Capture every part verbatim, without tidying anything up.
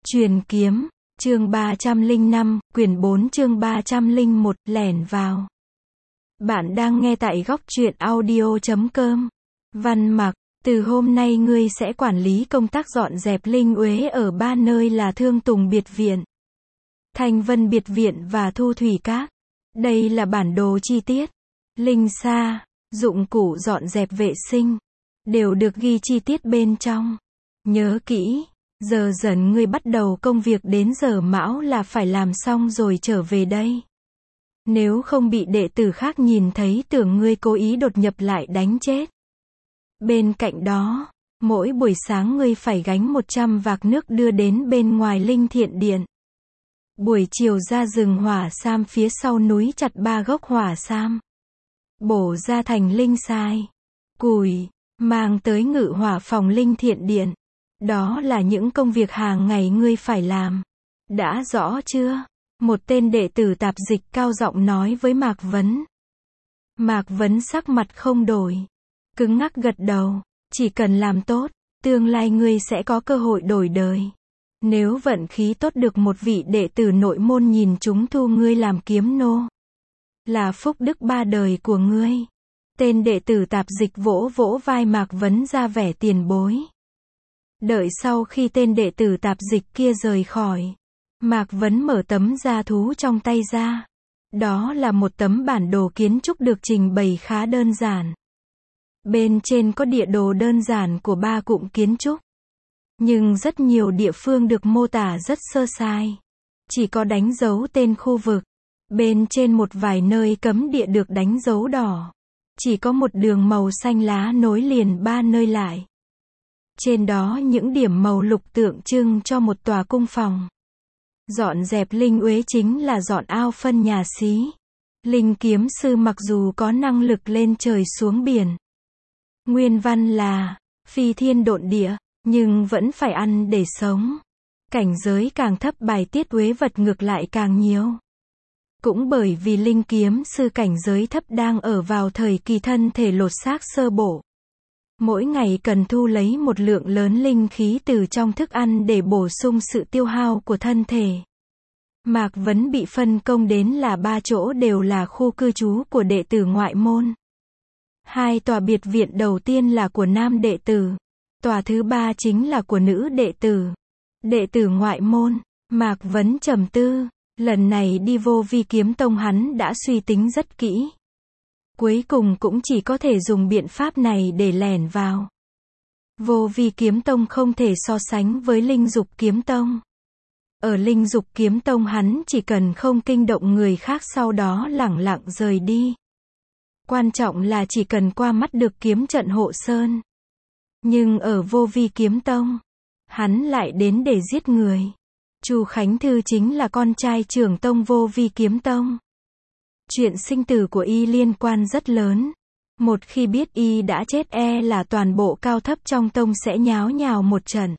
Truyền kiếm, chương ba trăm lẻ năm, quyển bốn chương ba trăm lẻ một, lẻn vào. Bạn đang nghe tại góc truyện audio chấm com. Văn Mặc, từ hôm nay ngươi sẽ quản lý công tác dọn dẹp linh uế ở ba nơi là Thương Tùng Biệt Viện, Thanh Vân Biệt Viện và Thu Thủy Các. Đây là bản đồ chi tiết. Linh sa, dụng cụ dọn dẹp vệ sinh, đều được ghi chi tiết bên trong. Nhớ kỹ, giờ dần ngươi bắt đầu công việc đến giờ mão là phải làm xong rồi trở về đây. Nếu không bị đệ tử khác nhìn thấy tưởng ngươi cố ý đột nhập lại đánh chết. Bên cạnh đó, mỗi buổi sáng ngươi phải gánh một trăm vạc nước đưa đến bên ngoài linh thiện điện. Buổi chiều ra rừng hỏa sam phía sau núi chặt ba gốc hỏa sam, bổ ra thành linh sai, củi, mang tới ngự hỏa phòng linh thiện điện. Đó là những công việc hàng ngày ngươi phải làm. Đã rõ chưa? Một tên đệ tử tạp dịch cao giọng nói với Mạc Vấn. Mạc Vấn sắc mặt không đổi, cứng ngắc gật đầu. Chỉ cần làm tốt, tương lai ngươi sẽ có cơ hội đổi đời. Nếu vận khí tốt được một vị đệ tử nội môn nhìn chúng thu ngươi làm kiếm nô, là phúc đức ba đời của ngươi. Tên đệ tử tạp dịch vỗ vỗ vai Mạc Vấn ra vẻ tiền bối. Đợi sau khi tên đệ tử tạp dịch kia rời khỏi, Mạc Vấn mở tấm da thú trong tay ra. Đó là một tấm bản đồ kiến trúc được trình bày khá đơn giản. Bên trên có địa đồ đơn giản của ba cụm kiến trúc, nhưng rất nhiều địa phương được mô tả rất sơ sai. Chỉ có đánh dấu tên khu vực. Bên trên một vài nơi cấm địa được đánh dấu đỏ. Chỉ có một đường màu xanh lá nối liền ba nơi lại. Trên đó những điểm màu lục tượng trưng cho một tòa cung phòng. Dọn dẹp linh uế chính là dọn ao phân nhà xí. Linh kiếm sư mặc dù có năng lực lên trời xuống biển, nguyên văn là phi thiên độn địa, nhưng vẫn phải ăn để sống. Cảnh giới càng thấp bài tiết uế vật ngược lại càng nhiều. Cũng bởi vì linh kiếm sư cảnh giới thấp đang ở vào thời kỳ thân thể lột xác sơ bộ. Mỗi ngày cần thu lấy một lượng lớn linh khí từ trong thức ăn để bổ sung sự tiêu hao của thân thể. Mạc Vấn bị phân công đến là ba chỗ đều là khu cư trú của đệ tử ngoại môn. Hai tòa biệt viện đầu tiên là của nam đệ tử. Tòa thứ ba chính là của nữ đệ tử. Đệ tử ngoại môn, Mạc Vấn trầm tư. Lần này đi Vô Vi Kiếm Tông hắn đã suy tính rất kỹ. Cuối cùng cũng chỉ có thể dùng biện pháp này để lẻn vào. Vô Vi Kiếm Tông không thể so sánh với Linh Dục Kiếm Tông. Ở Linh Dục Kiếm Tông hắn chỉ cần không kinh động người khác sau đó lẳng lặng rời đi. Quan trọng là chỉ cần qua mắt được kiếm trận hộ sơn. Nhưng ở Vô Vi Kiếm Tông, hắn lại đến để giết người. Chu Khánh Thư chính là con trai trưởng tông Vô Vi Kiếm Tông. Chuyện sinh tử của y liên quan rất lớn. Một khi biết y đã chết e là toàn bộ cao thấp trong tông sẽ nháo nhào một trận.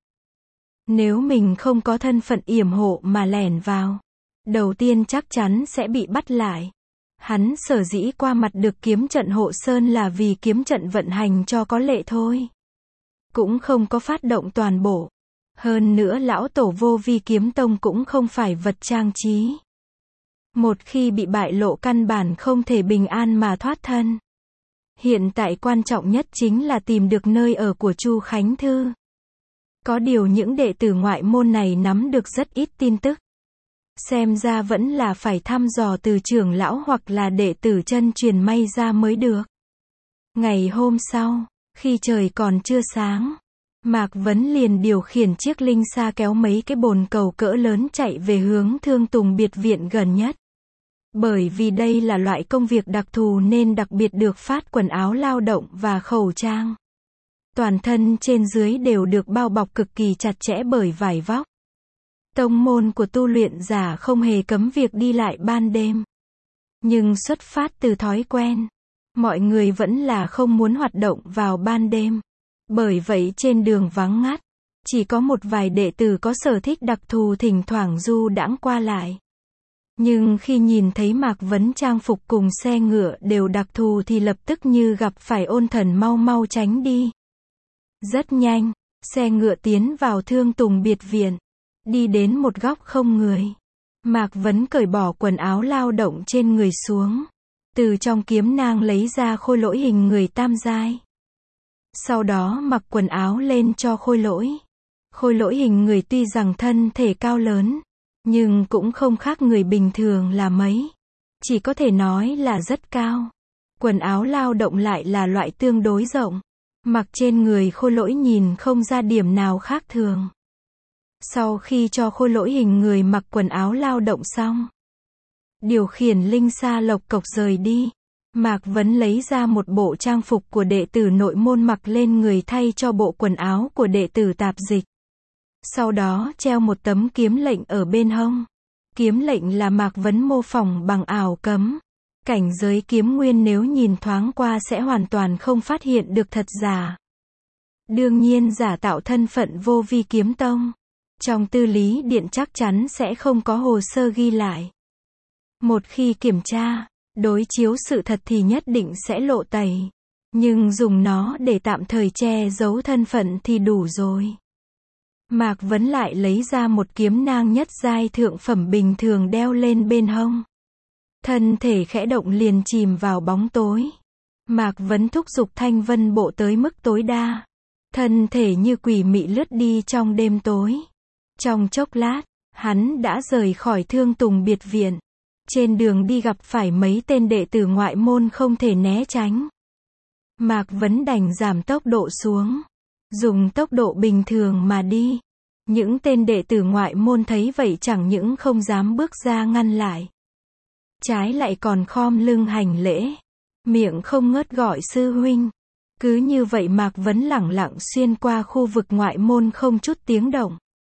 Nếu mình không có thân phận yểm hộ mà lẻn vào, đầu tiên chắc chắn sẽ bị bắt lại. Hắn sở dĩ qua mặt được kiếm trận hộ sơn là vì kiếm trận vận hành cho có lệ thôi. Cũng không có phát động toàn bộ. Hơn nữa lão tổ Vô Vi Kiếm Tông cũng không phải vật trang trí. Một khi bị bại lộ căn bản không thể bình an mà thoát thân. Hiện tại quan trọng nhất chính là tìm được nơi ở của Chu Khánh Thư. Có điều những đệ tử ngoại môn này nắm được rất ít tin tức. Xem ra vẫn là phải thăm dò từ trưởng lão hoặc là đệ tử chân truyền may ra mới được. Ngày hôm sau, khi trời còn chưa sáng, Mạc Vấn liền điều khiển chiếc linh sa kéo mấy cái bồn cầu cỡ lớn chạy về hướng Thương Tùng Biệt Viện gần nhất. Bởi vì đây là loại công việc đặc thù nên đặc biệt được phát quần áo lao động và khẩu trang. Toàn thân trên dưới đều được bao bọc cực kỳ chặt chẽ bởi vải vóc. Tông môn của tu luyện giả không hề cấm việc đi lại ban đêm. Nhưng xuất phát từ thói quen, mọi người vẫn là không muốn hoạt động vào ban đêm. Bởi vậy trên đường vắng ngắt, chỉ có một vài đệ tử có sở thích đặc thù thỉnh thoảng du đãng qua lại. Nhưng khi nhìn thấy Mạc Vấn trang phục cùng xe ngựa đều đặc thù thì lập tức như gặp phải ôn thần mau mau tránh đi. Rất nhanh, xe ngựa tiến vào Thương Tùng Biệt Viện. Đi đến một góc không người, Mạc Vấn cởi bỏ quần áo lao động trên người xuống. Từ trong kiếm nang lấy ra khôi lỗi hình người tam giai. Sau đó mặc quần áo lên cho khôi lỗi. Khôi lỗi hình người tuy rằng thân thể cao lớn, nhưng cũng không khác người bình thường là mấy. Chỉ có thể nói là rất cao. Quần áo lao động lại là loại tương đối rộng. Mặc trên người khôi lỗi nhìn không ra điểm nào khác thường. Sau khi cho khôi lỗi hình người mặc quần áo lao động xong, điều khiển linh sa lộc cộc rời đi. Mạc Vấn lấy ra một bộ trang phục của đệ tử nội môn mặc lên người thay cho bộ quần áo của đệ tử tạp dịch. Sau đó treo một tấm kiếm lệnh ở bên hông. Kiếm lệnh là Mạc Vấn mô phỏng bằng ảo cấm. Cảnh giới kiếm nguyên nếu nhìn thoáng qua sẽ hoàn toàn không phát hiện được thật giả. Đương nhiên giả tạo thân phận vô vi kiếm tông. Trong tư lý điện chắc chắn sẽ không có hồ sơ ghi lại. Một khi kiểm tra, đối chiếu sự thật thì nhất định sẽ lộ tẩy. Nhưng dùng nó để tạm thời che giấu thân phận thì đủ rồi. Mạc Vấn lại lấy ra một kiếm nang nhất giai thượng phẩm bình thường đeo lên bên hông. Thân thể khẽ động liền chìm vào bóng tối. Mạc Vấn thúc giục thanh vân bộ tới mức tối đa. Thân thể như quỷ mị lướt đi trong đêm tối. Trong chốc lát, hắn đã rời khỏi Thương Tùng biệt viện. Trên đường đi gặp phải mấy tên đệ tử ngoại môn không thể né tránh. Mạc Vấn đành giảm tốc độ xuống. Dùng tốc độ bình thường mà đi. Những tên đệ tử ngoại môn thấy vậy chẳng những không dám bước ra ngăn lại. Trái lại còn khom lưng hành lễ. Miệng không ngớt gọi sư huynh. Cứ như vậy Mạc Vấn lẳng lặng xuyên qua khu vực ngoại môn không chút tiếng động.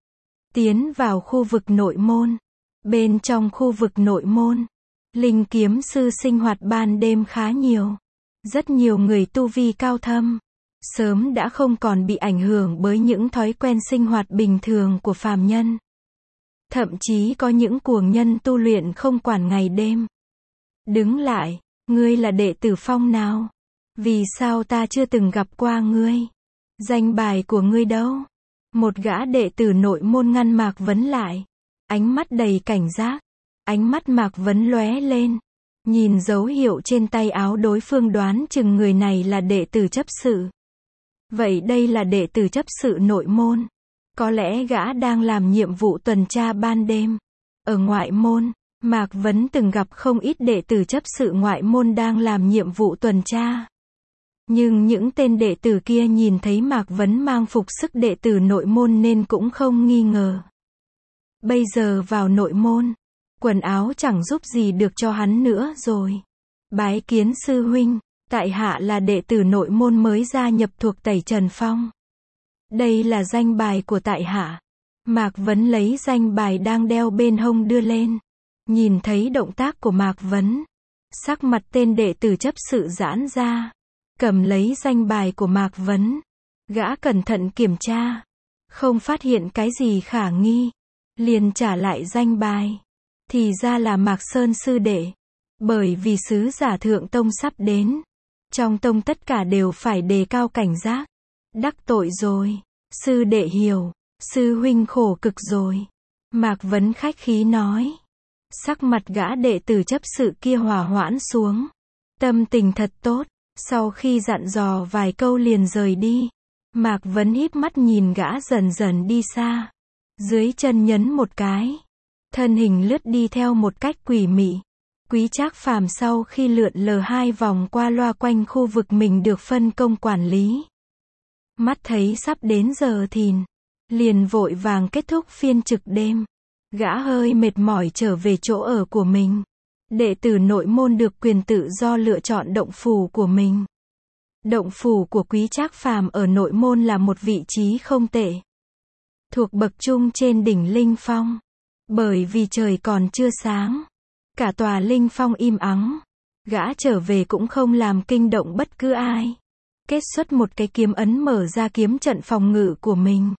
Tiến vào khu vực nội môn. Bên trong khu vực nội môn, linh kiếm sư sinh hoạt ban đêm khá nhiều. Rất nhiều người tu vi cao thâm, sớm đã không còn bị ảnh hưởng bởi những thói quen sinh hoạt bình thường của phàm nhân. Thậm chí có những cuồng nhân tu luyện không quản ngày đêm. Đứng lại, ngươi là đệ tử phong nào? Vì sao ta chưa từng gặp qua ngươi? Danh bài của ngươi đâu? Một gã đệ tử nội môn ngăn Mạc Vấn lại. Ánh mắt đầy cảnh giác. Ánh mắt Mạc Vấn lóe lên. Nhìn dấu hiệu trên tay áo đối phương đoán chừng người này là đệ tử chấp sự. Vậy đây là đệ tử chấp sự nội môn. Có lẽ gã đang làm nhiệm vụ tuần tra ban đêm. Ở ngoại môn, Mạc Vấn từng gặp không ít đệ tử chấp sự ngoại môn đang làm nhiệm vụ tuần tra. Nhưng những tên đệ tử kia nhìn thấy Mạc Vấn mang phục sức đệ tử nội môn nên cũng không nghi ngờ. Bây giờ vào nội môn, quần áo chẳng giúp gì được cho hắn nữa rồi. Bái kiến sư huynh, tại hạ là đệ tử nội môn mới gia nhập thuộc Tẩy Trần Phong. Đây là danh bài của tại hạ. Mạc Vấn lấy danh bài đang đeo bên hông đưa lên. Nhìn thấy động tác của Mạc Vấn, sắc mặt tên đệ tử chấp sự giãn ra. Cầm lấy danh bài của Mạc Vấn. Gã cẩn thận kiểm tra. Không phát hiện cái gì khả nghi. Liền trả lại danh bài. Thì ra là Mạc Sơn sư đệ. Bởi vì sứ giả thượng tông sắp đến. Trong tông tất cả đều phải đề cao cảnh giác. Đắc tội rồi. Sư đệ hiểu. Sư huynh khổ cực rồi. Mạc Vấn khách khí nói. Sắc mặt gã đệ tử chấp sự kia hòa hoãn xuống. Tâm tình thật tốt. Sau khi dặn dò vài câu liền rời đi. Mạc Vấn híp mắt nhìn gã dần dần đi xa. Dưới chân nhấn một cái. Thân hình lướt đi theo một cách quỷ mị. Quý Trác Phàm sau khi lượn lờ hai vòng qua loa quanh khu vực mình được phân công quản lý. Mắt thấy sắp đến giờ thìn. Liền vội vàng kết thúc phiên trực đêm. Gã hơi mệt mỏi trở về chỗ ở của mình. Đệ tử nội môn được quyền tự do lựa chọn động phủ của mình. Động phủ của Quý Trác Phàm ở nội môn là một vị trí không tệ. Thuộc bậc trung trên đỉnh Linh Phong. Bởi vì trời còn chưa sáng. Cả tòa Linh Phong im ắng. Gã trở về cũng không làm kinh động bất cứ ai. Kết xuất một cái kiếm ấn mở ra kiếm trận phòng ngự của mình.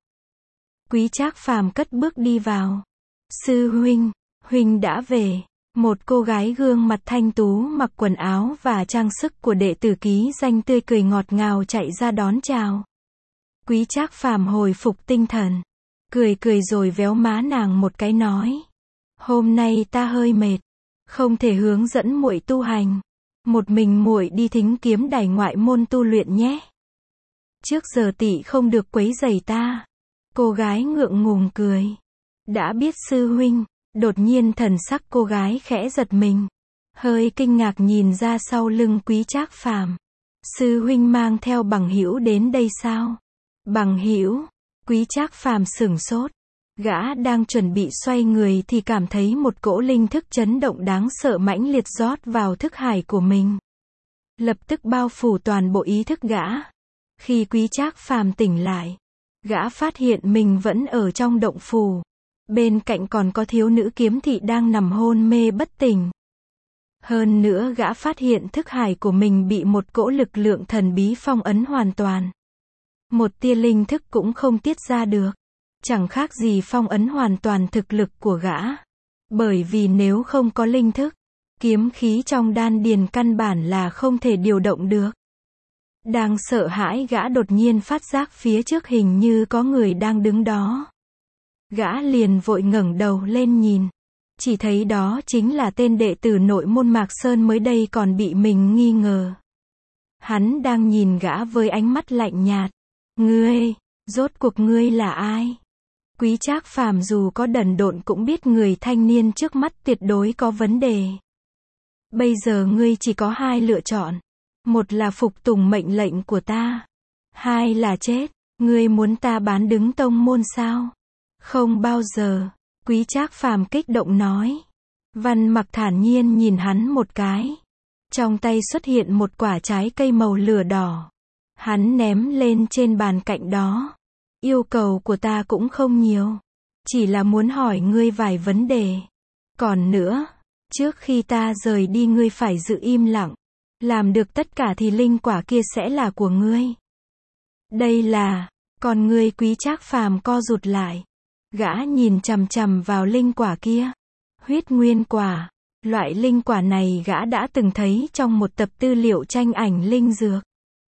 Quý Trác Phàm cất bước đi vào. Sư huynh, huynh đã về. Một cô gái gương mặt thanh tú mặc quần áo và trang sức của đệ tử ký danh tươi cười ngọt ngào chạy ra đón chào. Quý Trác Phàm hồi phục tinh thần. cười cười rồi véo má nàng một cái nói. Hôm nay ta hơi mệt, không thể hướng dẫn muội tu hành. Một mình muội đi thính kiếm đài ngoại môn tu luyện nhé. Trước giờ tỷ không được quấy rầy ta. Cô gái ngượng ngùng cười. Đã biết sư huynh, đột nhiên thần sắc cô gái khẽ giật mình. Hơi kinh ngạc nhìn ra sau lưng Quý Trác Phàm. Sư huynh mang theo bằng hữu đến đây sao? Bằng hữu? Quý Trác Phàm sửng sốt. Gã đang chuẩn bị xoay người thì cảm thấy một cỗ linh thức chấn động đáng sợ mãnh liệt rót vào thức hải của mình. Lập tức bao phủ toàn bộ ý thức gã. Khi Quý Trác Phàm tỉnh lại, gã phát hiện mình vẫn ở trong động phủ. Bên cạnh còn có thiếu nữ kiếm thị đang nằm hôn mê bất tỉnh. Hơn nữa gã phát hiện thức hải của mình bị một cỗ lực lượng thần bí phong ấn hoàn toàn. Một tia linh thức cũng không tiết ra được. Chẳng khác gì phong ấn hoàn toàn thực lực của gã. Bởi vì nếu không có linh thức, kiếm khí trong đan điền căn bản là không thể điều động được. Đang sợ hãi gã đột nhiên phát giác phía trước hình như có người đang đứng đó. Gã liền vội ngẩng đầu lên nhìn. Chỉ thấy đó chính là tên đệ tử nội môn Mạc Sơn mới đây còn bị mình nghi ngờ. Hắn đang nhìn gã với ánh mắt lạnh nhạt. Ngươi, rốt cuộc ngươi là ai? Quý Trác Phàm dù có đần độn cũng biết người thanh niên trước mắt tuyệt đối có vấn đề. Bây giờ ngươi chỉ có hai lựa chọn. Một là phục tùng mệnh lệnh của ta. Hai là chết. Ngươi muốn ta bán đứng tông môn sao? Không bao giờ. Quý Trác Phàm kích động nói. Văn Mặc thản nhiên nhìn hắn một cái. Trong tay xuất hiện một quả trái cây màu lửa đỏ. Hắn ném lên trên bàn cạnh đó. Yêu cầu của ta cũng không nhiều. Chỉ là muốn hỏi ngươi vài vấn đề. Còn nữa, trước khi ta rời đi ngươi phải giữ im lặng. Làm được tất cả thì linh quả kia sẽ là của ngươi. Đây là, còn ngươi Quý Trác Phàm co rụt lại. Gã nhìn chằm chằm vào linh quả kia. Huyết nguyên quả. Loại linh quả này gã đã từng thấy trong một tập tư liệu tranh ảnh linh dược.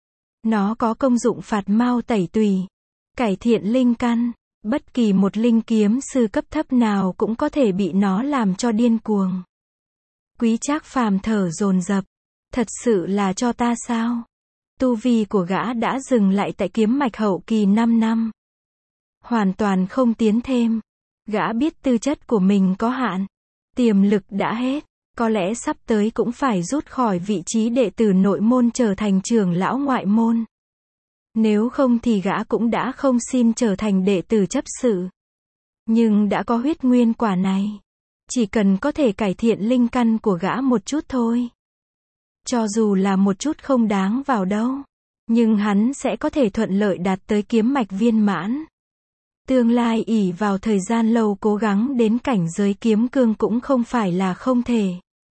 Nó có công dụng phạt mau tẩy tùy, cải thiện linh căn. Bất kỳ một linh kiếm sư cấp thấp nào cũng có thể bị nó làm cho điên cuồng. Quý Trác Phàm thở dồn dập. Thật sự là cho ta sao? Tu vi của gã đã dừng lại tại kiếm mạch hậu kỳ năm năm. Hoàn toàn không tiến thêm. Gã biết tư chất của mình có hạn. Tiềm lực đã hết. Có lẽ sắp tới cũng phải rút khỏi vị trí đệ tử nội môn trở thành trưởng lão ngoại môn. Nếu không thì gã cũng đã không xin trở thành đệ tử chấp sự. Nhưng đã có huyết nguyên quả này. Chỉ cần có thể cải thiện linh căn của gã một chút thôi. Cho dù là một chút không đáng vào đâu. Nhưng hắn sẽ có thể thuận lợi đạt tới kiếm mạch viên mãn. Tương lai ỷ vào thời gian lâu cố gắng đến cảnh giới kiếm cương cũng không phải là không thể.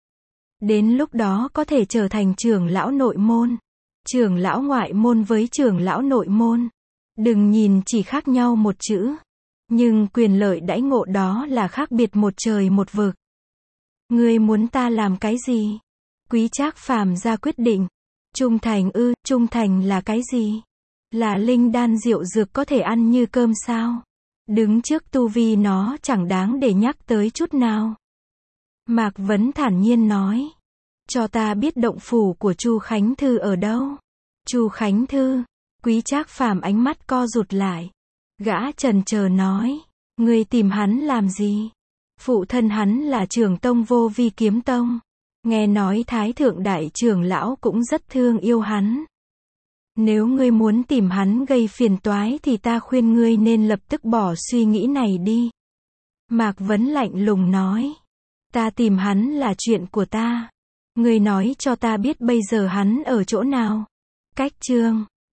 Đến lúc đó có thể trở thành trưởng lão nội môn. Trưởng lão ngoại môn với trưởng lão nội môn. Đừng nhìn chỉ khác nhau một chữ. Nhưng quyền lợi đãi ngộ đó là khác biệt một trời một vực. Ngươi muốn ta làm cái gì? Quý Trác Phàm ra quyết định. Trung thành ư, trung thành là cái gì? Là linh đan rượu dược có thể ăn như cơm sao? Đứng trước tu vi nó chẳng đáng để nhắc tới chút nào. Mạc Vấn thản nhiên nói. Cho ta biết động phủ của Chu Khánh Thư ở đâu? Chu Khánh Thư. Quý Trác Phàm ánh mắt co rụt lại. Gã chần chờ nói. Ngươi tìm hắn làm gì? Phụ thân hắn là trưởng tông Vô Vi Kiếm Tông. Nghe nói Thái Thượng Đại trưởng lão cũng rất thương yêu hắn. Nếu ngươi muốn tìm hắn gây phiền toái thì ta khuyên ngươi nên lập tức bỏ suy nghĩ này đi. Mạc Vấn lạnh lùng nói. Ta tìm hắn là chuyện của ta. Ngươi nói cho ta biết bây giờ hắn ở chỗ nào. Cách chương